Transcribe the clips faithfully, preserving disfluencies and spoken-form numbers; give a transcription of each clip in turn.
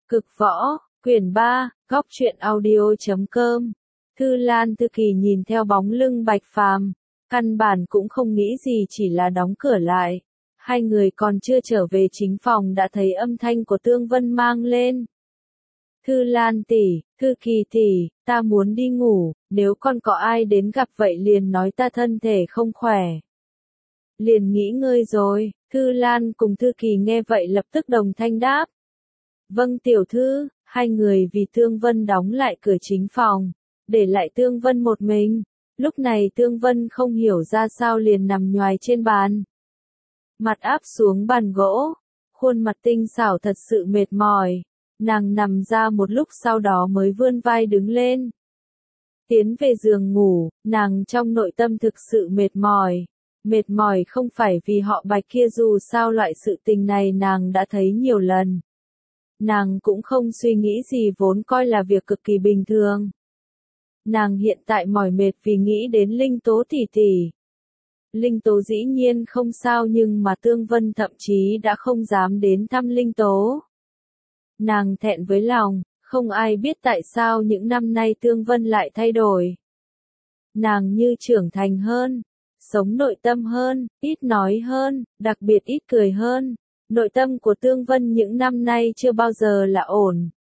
Cực võ, quyển ba, góc truyện audio chấm com. Thư Lan Thư Kỳ nhìn theo bóng lưng Bạch Phàm, căn bản cũng không nghĩ gì, chỉ là đóng cửa lại. Hai người còn chưa trở về chính phòng đã thấy âm thanh của Tương Vân mang lên. Thư Lan tỷ, Thư Kỳ tỷ, ta muốn đi ngủ, nếu con có ai đến gặp vậy liền nói ta thân thể không khỏe. Liền nghỉ ngơi rồi. Thư Lan cùng Thư Kỳ nghe vậy lập tức đồng thanh đáp. Vâng tiểu thư. Hai người vì Tương Vân đóng lại cửa chính phòng, để lại Tương Vân một mình. Lúc này Tương Vân không hiểu ra sao liền nằm nhoài trên bàn. Mặt áp xuống bàn gỗ, khuôn mặt tinh xảo thật sự mệt mỏi. Nàng nằm ra một lúc sau đó mới vươn vai đứng lên. Tiến về giường ngủ, nàng trong nội tâm thực sự mệt mỏi. Mệt mỏi không phải vì họ Bạch kia, dù sao loại sự tình này nàng đã thấy nhiều lần. Nàng cũng không suy nghĩ gì, vốn coi là việc cực kỳ bình thường. Nàng hiện tại mỏi mệt vì nghĩ đến Linh Tố tỷ tỷ. Linh Tố dĩ nhiên không sao, nhưng mà Tương Vân thậm chí đã không dám đến thăm Linh Tố. Nàng thẹn với lòng, không ai biết tại sao những năm nay Tương Vân lại thay đổi. Nàng như trưởng thành hơn, sống nội tâm hơn, ít nói hơn, đặc biệt ít cười hơn. Nội tâm của Tương Vân những năm nay chưa bao giờ là ổn.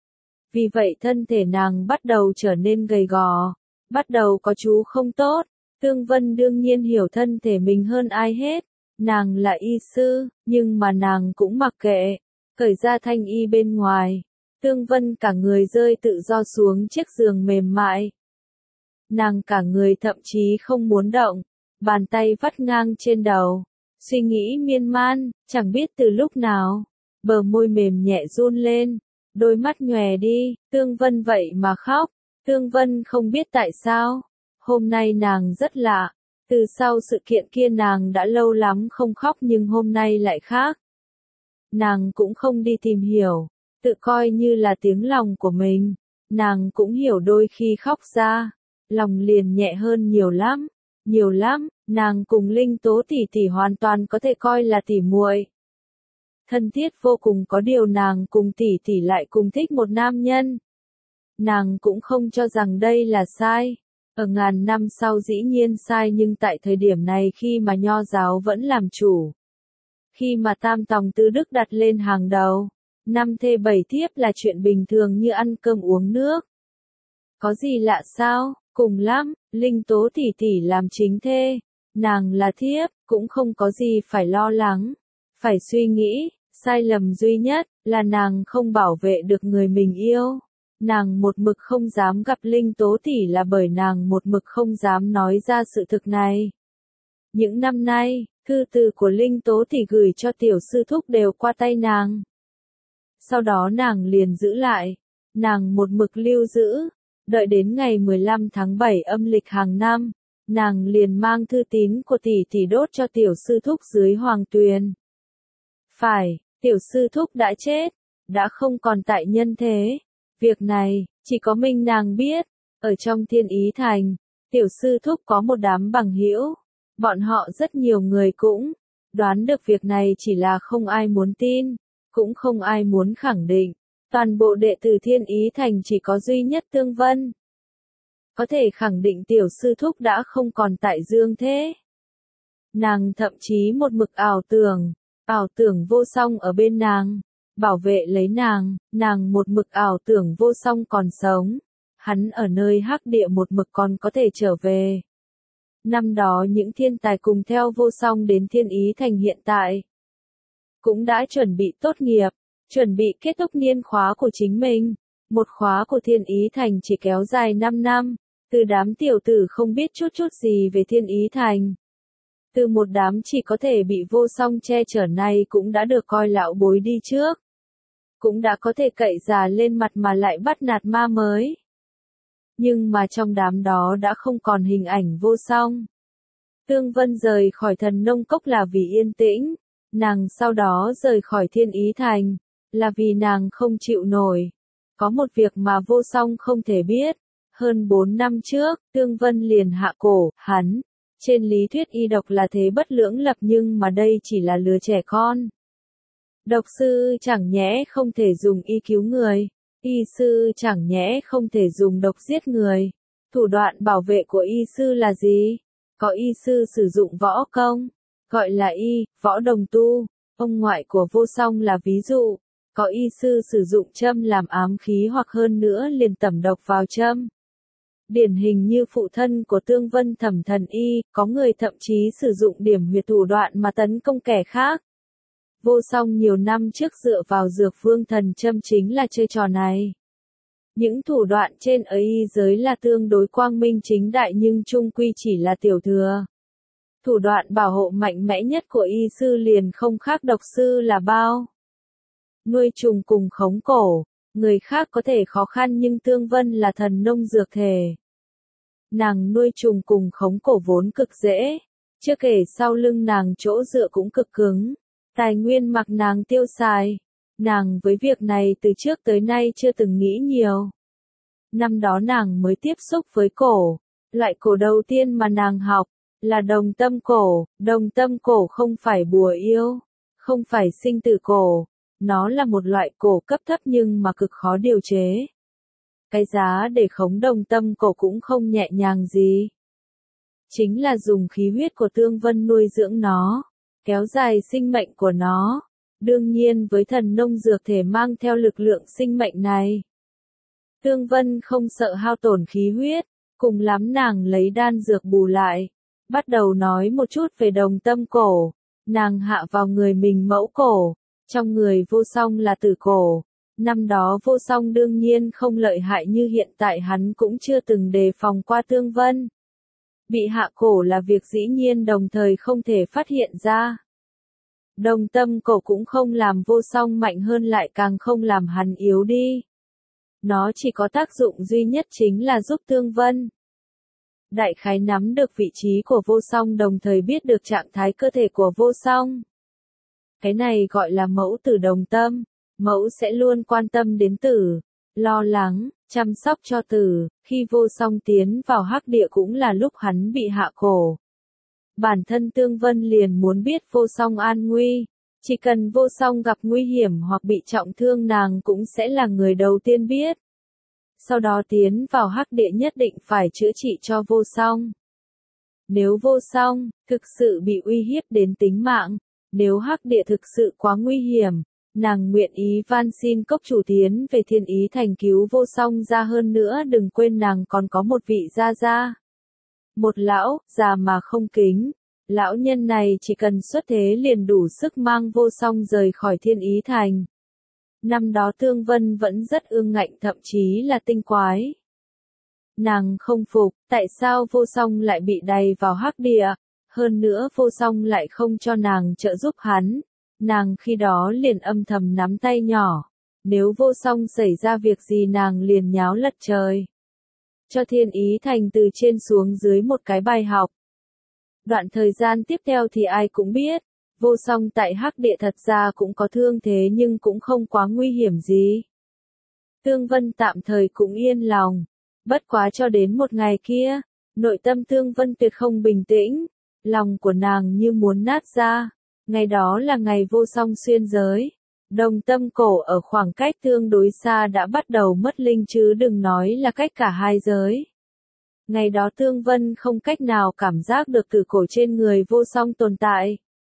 Vì vậy thân thể nàng bắt đầu trở nên gầy gò, bắt đầu có chú không tốt. Tương Vân đương nhiên hiểu thân thể mình hơn ai hết. Nàng là y sư, nhưng mà nàng cũng mặc kệ. Cởi ra thanh y bên ngoài, Tương Vân cả người rơi tự do xuống chiếc giường mềm mại. Nàng cả người thậm chí không muốn động, bàn tay vắt ngang trên đầu. Suy nghĩ miên man, chẳng biết từ lúc nào, bờ môi mềm nhẹ run lên, đôi mắt nhòe đi. Tương Vân vậy mà khóc. Tương Vân không biết tại sao, hôm nay nàng rất lạ. Từ sau sự kiện kia nàng đã lâu lắm không khóc, nhưng hôm nay lại khác. Nàng cũng không đi tìm hiểu, tự coi như là tiếng lòng của mình. Nàng cũng hiểu đôi khi khóc ra, lòng liền nhẹ hơn nhiều lắm, nhiều lắm. Nàng cùng Linh Tố tỷ tỷ hoàn toàn có thể coi là tỷ muội, thân thiết vô cùng. Có điều nàng cùng tỷ tỷ lại cùng thích một nam nhân. Nàng cũng không cho rằng đây là sai. Ở ngàn năm sau dĩ nhiên sai, nhưng tại thời điểm này khi mà nho giáo vẫn làm chủ, khi mà tam tòng tứ đức đặt lên hàng đầu, năm thê bảy thiếp là chuyện bình thường như ăn cơm uống nước. Có gì lạ sao? Cùng lắm, Linh Tố tỷ tỷ làm chính thê, nàng là thiếp, cũng không có gì phải lo lắng, phải suy nghĩ. Sai lầm duy nhất là nàng không bảo vệ được người mình yêu. Nàng một mực không dám gặp Linh Tố tỷ là bởi nàng một mực không dám nói ra sự thực này. Những năm nay, thư từ của Linh Tố tỷ gửi cho tiểu sư thúc đều qua tay nàng. Sau đó nàng liền giữ lại, nàng một mực lưu giữ, đợi đến ngày mười lăm tháng bảy âm lịch hàng năm, nàng liền mang thư tín của tỷ tỷ đốt cho tiểu sư thúc dưới hoàng tuyền. Phải, tiểu sư thúc đã chết, đã không còn tại nhân thế. Việc này, chỉ có mình nàng biết. Ở trong Thiên Ý Thành, tiểu sư thúc có một đám bằng hữu. Bọn họ rất nhiều người cũng đoán được việc này, chỉ là không ai muốn tin, cũng không ai muốn khẳng định. Toàn bộ đệ tử Thiên Ý Thành chỉ có duy nhất Tương Vân có thể khẳng định tiểu sư thúc đã không còn tại dương thế. Nàng thậm chí một mực ảo tưởng, ảo tưởng Vô Song ở bên nàng, bảo vệ lấy nàng. Nàng một mực ảo tưởng Vô Song còn sống, hắn ở nơi hắc địa một mực còn có thể trở về. Năm đó những thiên tài cùng theo Vô Song đến Thiên Ý Thành hiện tại cũng đã chuẩn bị tốt nghiệp, chuẩn bị kết thúc niên khóa của chính mình. Một khóa của Thiên Ý Thành chỉ kéo dài năm năm, từ đám tiểu tử không biết chút chút gì về Thiên Ý Thành. Từ một đám chỉ có thể bị Vô Song che chở này cũng đã được coi lão bối đi trước. Cũng đã có thể cậy già lên mặt mà lại bắt nạt ma mới. Nhưng mà trong đám đó đã không còn hình ảnh Vô Song. Tương Vân rời khỏi Thần Nông Cốc là vì yên tĩnh. Nàng sau đó rời khỏi Thiên Ý Thành là vì nàng không chịu nổi. Có một việc mà Vô Song không thể biết. Hơn bốn năm trước, Tương Vân liền hạ cổ hắn. Trên lý thuyết y độc là thế bất lưỡng lập, nhưng mà đây chỉ là lứa trẻ con. Độc sư chẳng nhẽ không thể dùng y cứu người, y sư chẳng nhẽ không thể dùng độc giết người. Thủ đoạn bảo vệ của y sư là gì? Có y sư sử dụng võ công, gọi là y, võ đồng tu. Ông ngoại của Vô Song là ví dụ, có y sư sử dụng châm làm ám khí hoặc hơn nữa liền tẩm độc vào châm. Điển hình như phụ thân của Tương Vân Thẩm Thần Y, có người thậm chí sử dụng điểm huyệt thủ đoạn mà tấn công kẻ khác. Vô Song nhiều năm trước dựa vào dược vương thần châm chính là chơi trò này. Những thủ đoạn trên ở y giới là tương đối quang minh chính đại nhưng chung quy chỉ là tiểu thừa. Thủ đoạn bảo hộ mạnh mẽ nhất của y sư liền không khác độc sư là bao. Nuôi trùng cùng khống cổ, người khác có thể khó khăn nhưng Tương Vân là thần nông dược thể. Nàng nuôi trùng cùng khống cổ vốn cực dễ, chưa kể sau lưng nàng chỗ dựa cũng cực cứng, tài nguyên mặc nàng tiêu xài. Nàng với việc này từ trước tới nay chưa từng nghĩ nhiều. Năm đó nàng mới tiếp xúc với cổ, loại cổ đầu tiên mà nàng học là đồng tâm cổ. Đồng tâm cổ không phải bùa yêu, không phải sinh tử cổ, nó là một loại cổ cấp thấp nhưng mà cực khó điều chế. Cái giá để khống đồng tâm cổ cũng không nhẹ nhàng gì. Chính là dùng khí huyết của Tương Vân nuôi dưỡng nó, kéo dài sinh mệnh của nó. Đương nhiên với thần nông dược thể mang theo lực lượng sinh mệnh này. Tương Vân không sợ hao tổn khí huyết, cùng lắm nàng lấy đan dược bù lại. Bắt đầu nói một chút về đồng tâm cổ, nàng hạ vào người mình mẫu cổ, trong người Vô Song là tử cổ. Năm đó Vô Song đương nhiên không lợi hại như hiện tại, hắn cũng chưa từng đề phòng qua Tương Vân. Bị hạ cổ là việc dĩ nhiên đồng thời không thể phát hiện ra. Đồng tâm cổ cũng không làm Vô Song mạnh hơn lại càng không làm hắn yếu đi. Nó chỉ có tác dụng duy nhất chính là giúp Tương Vân đại khái nắm được vị trí của Vô Song đồng thời biết được trạng thái cơ thể của Vô Song. Cái này gọi là mẫu tử đồng tâm, mẫu sẽ luôn quan tâm đến tử, lo lắng, chăm sóc cho tử. Khi Vô Song tiến vào hắc địa cũng là lúc hắn bị hạ cổ. Bản thân Tương Vân liền muốn biết Vô Song an nguy, chỉ cần Vô Song gặp nguy hiểm hoặc bị trọng thương nàng cũng sẽ là người đầu tiên biết. Sau đó tiến vào hắc địa nhất định phải chữa trị cho Vô Song. Nếu Vô Song thực sự bị uy hiếp đến tính mạng, nếu hắc địa thực sự quá nguy hiểm, nàng nguyện ý van xin cốc chủ tiến về Thiên Ý Thành cứu Vô Song ra, hơn nữa đừng quên nàng còn có một vị gia gia. Một lão, già mà không kính. Lão nhân này chỉ cần xuất thế liền đủ sức mang Vô Song rời khỏi Thiên Ý Thành. Năm đó Tương Vân vẫn rất ương ngạnh, thậm chí là tinh quái. Nàng không phục, tại sao Vô Song lại bị đày vào hắc địa, hơn nữa Vô Song lại không cho nàng trợ giúp hắn. Nàng khi đó liền âm thầm nắm tay nhỏ, nếu Vô Song xảy ra việc gì nàng liền nháo lật trời. Cho Thiên Ý Thành từ trên xuống dưới một cái bài học. Đoạn thời gian tiếp theo thì ai cũng biết, Vô Song tại hắc địa thật ra cũng có thương thế nhưng cũng không quá nguy hiểm gì. Tương Vân tạm thời cũng yên lòng, bất quá cho đến một ngày kia, nội tâm Tương Vân tuyệt không bình tĩnh, lòng của nàng như muốn nát ra. Ngày đó là ngày Vô Song xuyên giới, đồng tâm cổ ở khoảng cách tương đối xa đã bắt đầu mất linh chứ đừng nói là cách cả hai giới. Ngày đó Tương Vân không cách nào cảm giác được tử cổ trên người Vô Song tồn tại.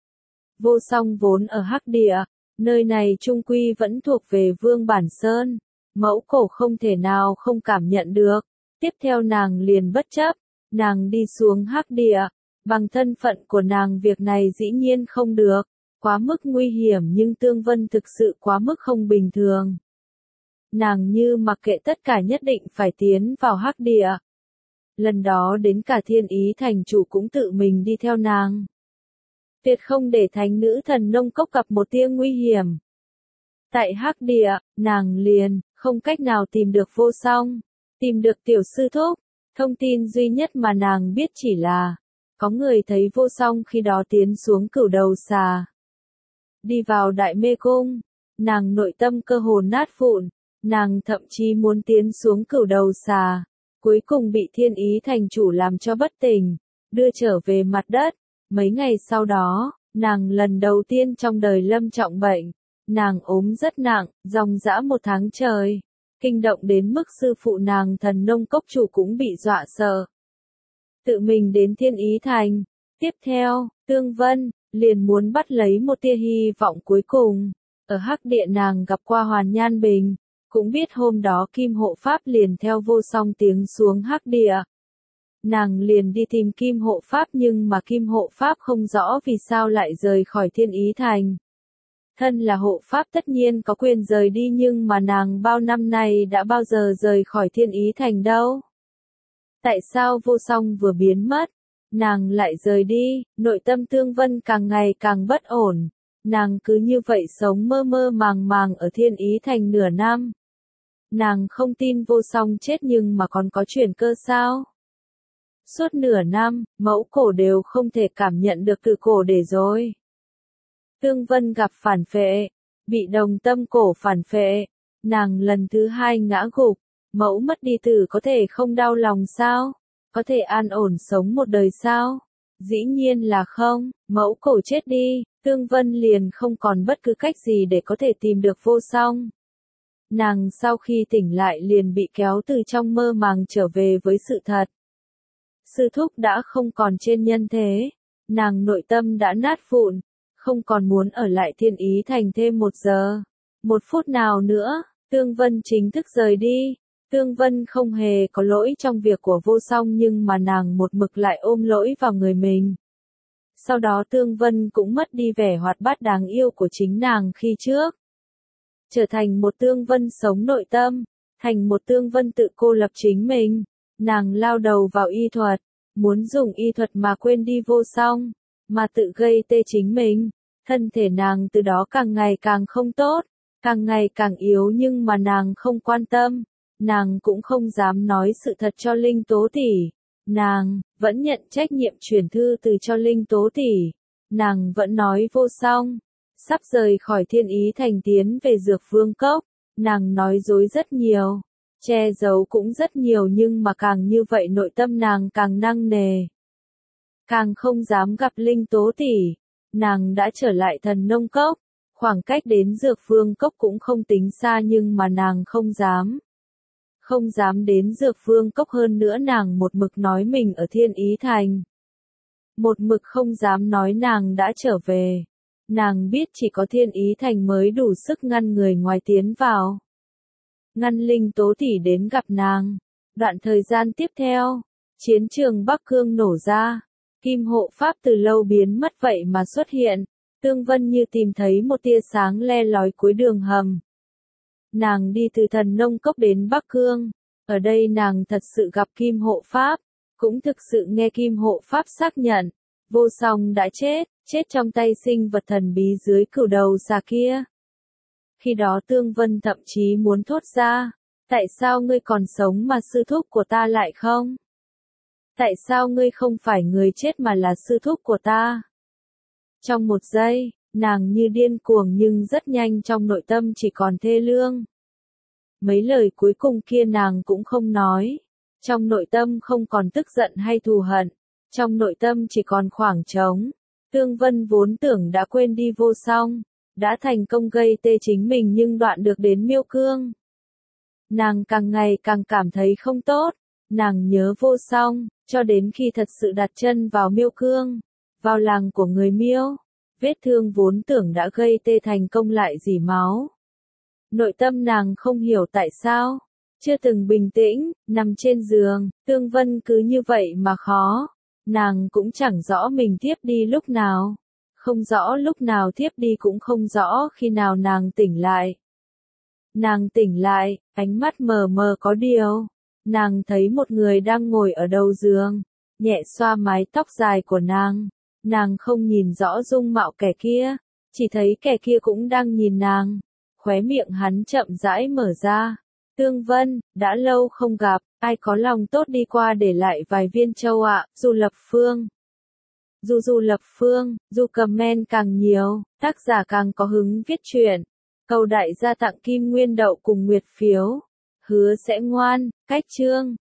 Vô Song vốn ở hắc địa, nơi này trung quy vẫn thuộc về Vương Bản Sơn, mẫu cổ không thể nào không cảm nhận được. Tiếp theo nàng liền bất chấp, nàng đi xuống hắc địa, bằng thân phận của nàng việc này dĩ nhiên không được, quá mức nguy hiểm nhưng Tương Vân thực sự quá mức không bình thường. Nàng như mặc kệ tất cả nhất định phải tiến vào hắc địa. Lần đó đến cả Thiên Ý Thành chủ cũng tự mình đi theo nàng. Tuyệt không để thánh nữ thần nông cốc gặp một tia nguy hiểm. Tại hắc địa, nàng liền không cách nào tìm được Vô Song, tìm được tiểu sư thúc. Thông tin duy nhất mà nàng biết chỉ là có người thấy Vô Song khi đó tiến xuống cửu đầu xà, đi vào đại mê cung. Nàng nội tâm cơ hồ nát vụn, nàng thậm chí muốn tiến xuống cửu đầu xà, cuối cùng bị Thiên Ý Thành chủ làm cho bất tỉnh, đưa trở về mặt đất. Mấy ngày sau đó, nàng lần đầu tiên trong đời lâm trọng bệnh, Nàng ốm rất nặng, dòng dã một tháng trời. Kinh động đến mức sư phụ nàng Thần Nông Cốc chủ cũng bị dọa sợ. Tự mình đến Thiên Ý Thành. Tiếp theo, Tương Vân liền muốn bắt lấy một tia hy vọng cuối cùng. Ở Hắc Địa nàng gặp qua Hoàn Nhan Bình, cũng biết hôm đó Kim Hộ Pháp liền theo Vô Song tiếng xuống Hắc Địa. Nàng liền đi tìm Kim Hộ Pháp nhưng mà Kim Hộ Pháp không rõ vì sao lại rời khỏi Thiên Ý Thành. Thân là hộ pháp tất nhiên có quyền rời đi nhưng mà nàng bao năm nay đã bao giờ rời khỏi Thiên Ý Thành đâu. Tại sao Vô Song vừa biến mất, nàng lại rời đi, nội tâm Tương Vân càng ngày càng bất ổn. Nàng cứ như vậy sống mơ mơ màng màng ở Thiên Ý Thành nửa năm. Nàng không tin Vô Song chết nhưng mà còn có chuyển cơ sao? Suốt nửa năm, mẫu cổ đều không thể cảm nhận được từ cổ để rồi. Tương Vân gặp phản phệ, bị đồng tâm cổ phản phệ, nàng lần thứ hai ngã gục, mẫu mất đi tử có thể không đau lòng sao? Có thể an ổn sống một đời sao? Dĩ nhiên là không, mẫu cổ chết đi, Tương Vân liền không còn bất cứ cách gì để có thể tìm được Vô Song. Nàng sau khi tỉnh lại liền bị kéo từ trong mơ màng trở về với sự thật. Sư thúc đã không còn trên nhân thế, nàng nội tâm đã nát vụn, không còn muốn ở lại Thiên Ý Thành thêm một giờ, một phút nào nữa, Tương Vân chính thức rời đi. Tương Vân không hề có lỗi trong việc của Vô Song nhưng mà nàng một mực lại ôm lỗi vào người mình. Sau đó Tương Vân cũng mất đi vẻ hoạt bát đáng yêu của chính nàng khi trước. Trở thành một Tương Vân sống nội tâm, thành một Tương Vân tự cô lập chính mình. Nàng lao đầu vào y thuật, muốn dùng y thuật mà quên đi Vô Song, mà tự gây tê chính mình. Thân thể nàng từ đó càng ngày càng không tốt, càng ngày càng yếu nhưng mà nàng không quan tâm. Nàng cũng không dám nói sự thật cho Linh Tố tỷ. Nàng vẫn nhận trách nhiệm chuyển thư từ cho Linh Tố tỷ. Nàng vẫn nói Vô Song sắp rời khỏi Thiên Ý Thành tiến về Dược Vương Cốc. Nàng nói dối rất nhiều, che giấu cũng rất nhiều nhưng mà càng như vậy nội tâm nàng càng nặng nề. Càng không dám gặp Linh Tố tỷ. Nàng đã trở lại Thần Nông Cốc, khoảng cách đến Dược Vương Cốc cũng không tính xa nhưng mà nàng không dám. Không dám đến Dược Vương Cốc hơn nữa nàng một mực nói mình ở Thiên Ý Thành. Một mực không dám nói nàng đã trở về. Nàng biết chỉ có Thiên Ý Thành mới đủ sức ngăn người ngoài tiến vào. Ngăn Linh Tố tỷ đến gặp nàng. Đoạn thời gian tiếp theo, chiến trường Bắc Cương nổ ra. Kim Hộ Pháp từ lâu biến mất vậy mà xuất hiện. Tương Vân như tìm thấy một tia sáng le lói cuối đường hầm. Nàng đi từ Thần Nông Cốc đến Bắc Cương. Ở đây nàng thật sự gặp Kim Hộ Pháp. Cũng thực sự nghe Kim Hộ Pháp xác nhận. Vô Song đã chết, chết trong tay sinh vật thần bí dưới cửu đầu xà kia. Khi đó Tương Vân thậm chí muốn thốt ra. Tại sao ngươi còn sống mà sư thúc của ta lại không? Tại sao ngươi không phải người chết mà là sư thúc của ta? Trong một giây, nàng như điên cuồng nhưng rất nhanh trong nội tâm chỉ còn thê lương. Mấy lời cuối cùng kia nàng cũng không nói. Trong nội tâm không còn tức giận hay thù hận. Trong nội tâm chỉ còn khoảng trống. Tương Vân vốn tưởng đã quên đi Vô Song. Đã thành công gây tê chính mình nhưng đoạn được đến Miêu Cương. Nàng càng ngày càng cảm thấy không tốt. Nàng nhớ Vô Song, cho đến khi thật sự đặt chân vào Miêu Cương. Vào làng của người Miêu. Vết thương vốn tưởng đã gây tê thành công lại rỉ máu. Nội tâm nàng không hiểu tại sao. Chưa từng bình tĩnh, nằm trên giường, Tương Vân cứ như vậy mà khó. Nàng cũng chẳng rõ mình tiếp đi lúc nào. Không rõ lúc nào tiếp đi cũng không rõ khi nào nàng tỉnh lại. Nàng tỉnh lại, ánh mắt mờ mờ có điều. Nàng thấy một người đang ngồi ở đầu giường, nhẹ xoa mái tóc dài của nàng. Nàng không nhìn rõ dung mạo kẻ kia, chỉ thấy kẻ kia cũng đang nhìn nàng. Khóe miệng hắn chậm rãi mở ra. Tương Vân, đã lâu không gặp, ai có lòng tốt đi qua để lại vài viên châu ạ, Du Lập Phương. Dù Du Lập Phương, dù comment càng nhiều, tác giả càng có hứng viết truyện. Cầu đại gia tặng kim nguyên đậu cùng nguyệt phiếu. Hứa sẽ ngoan, cách chương.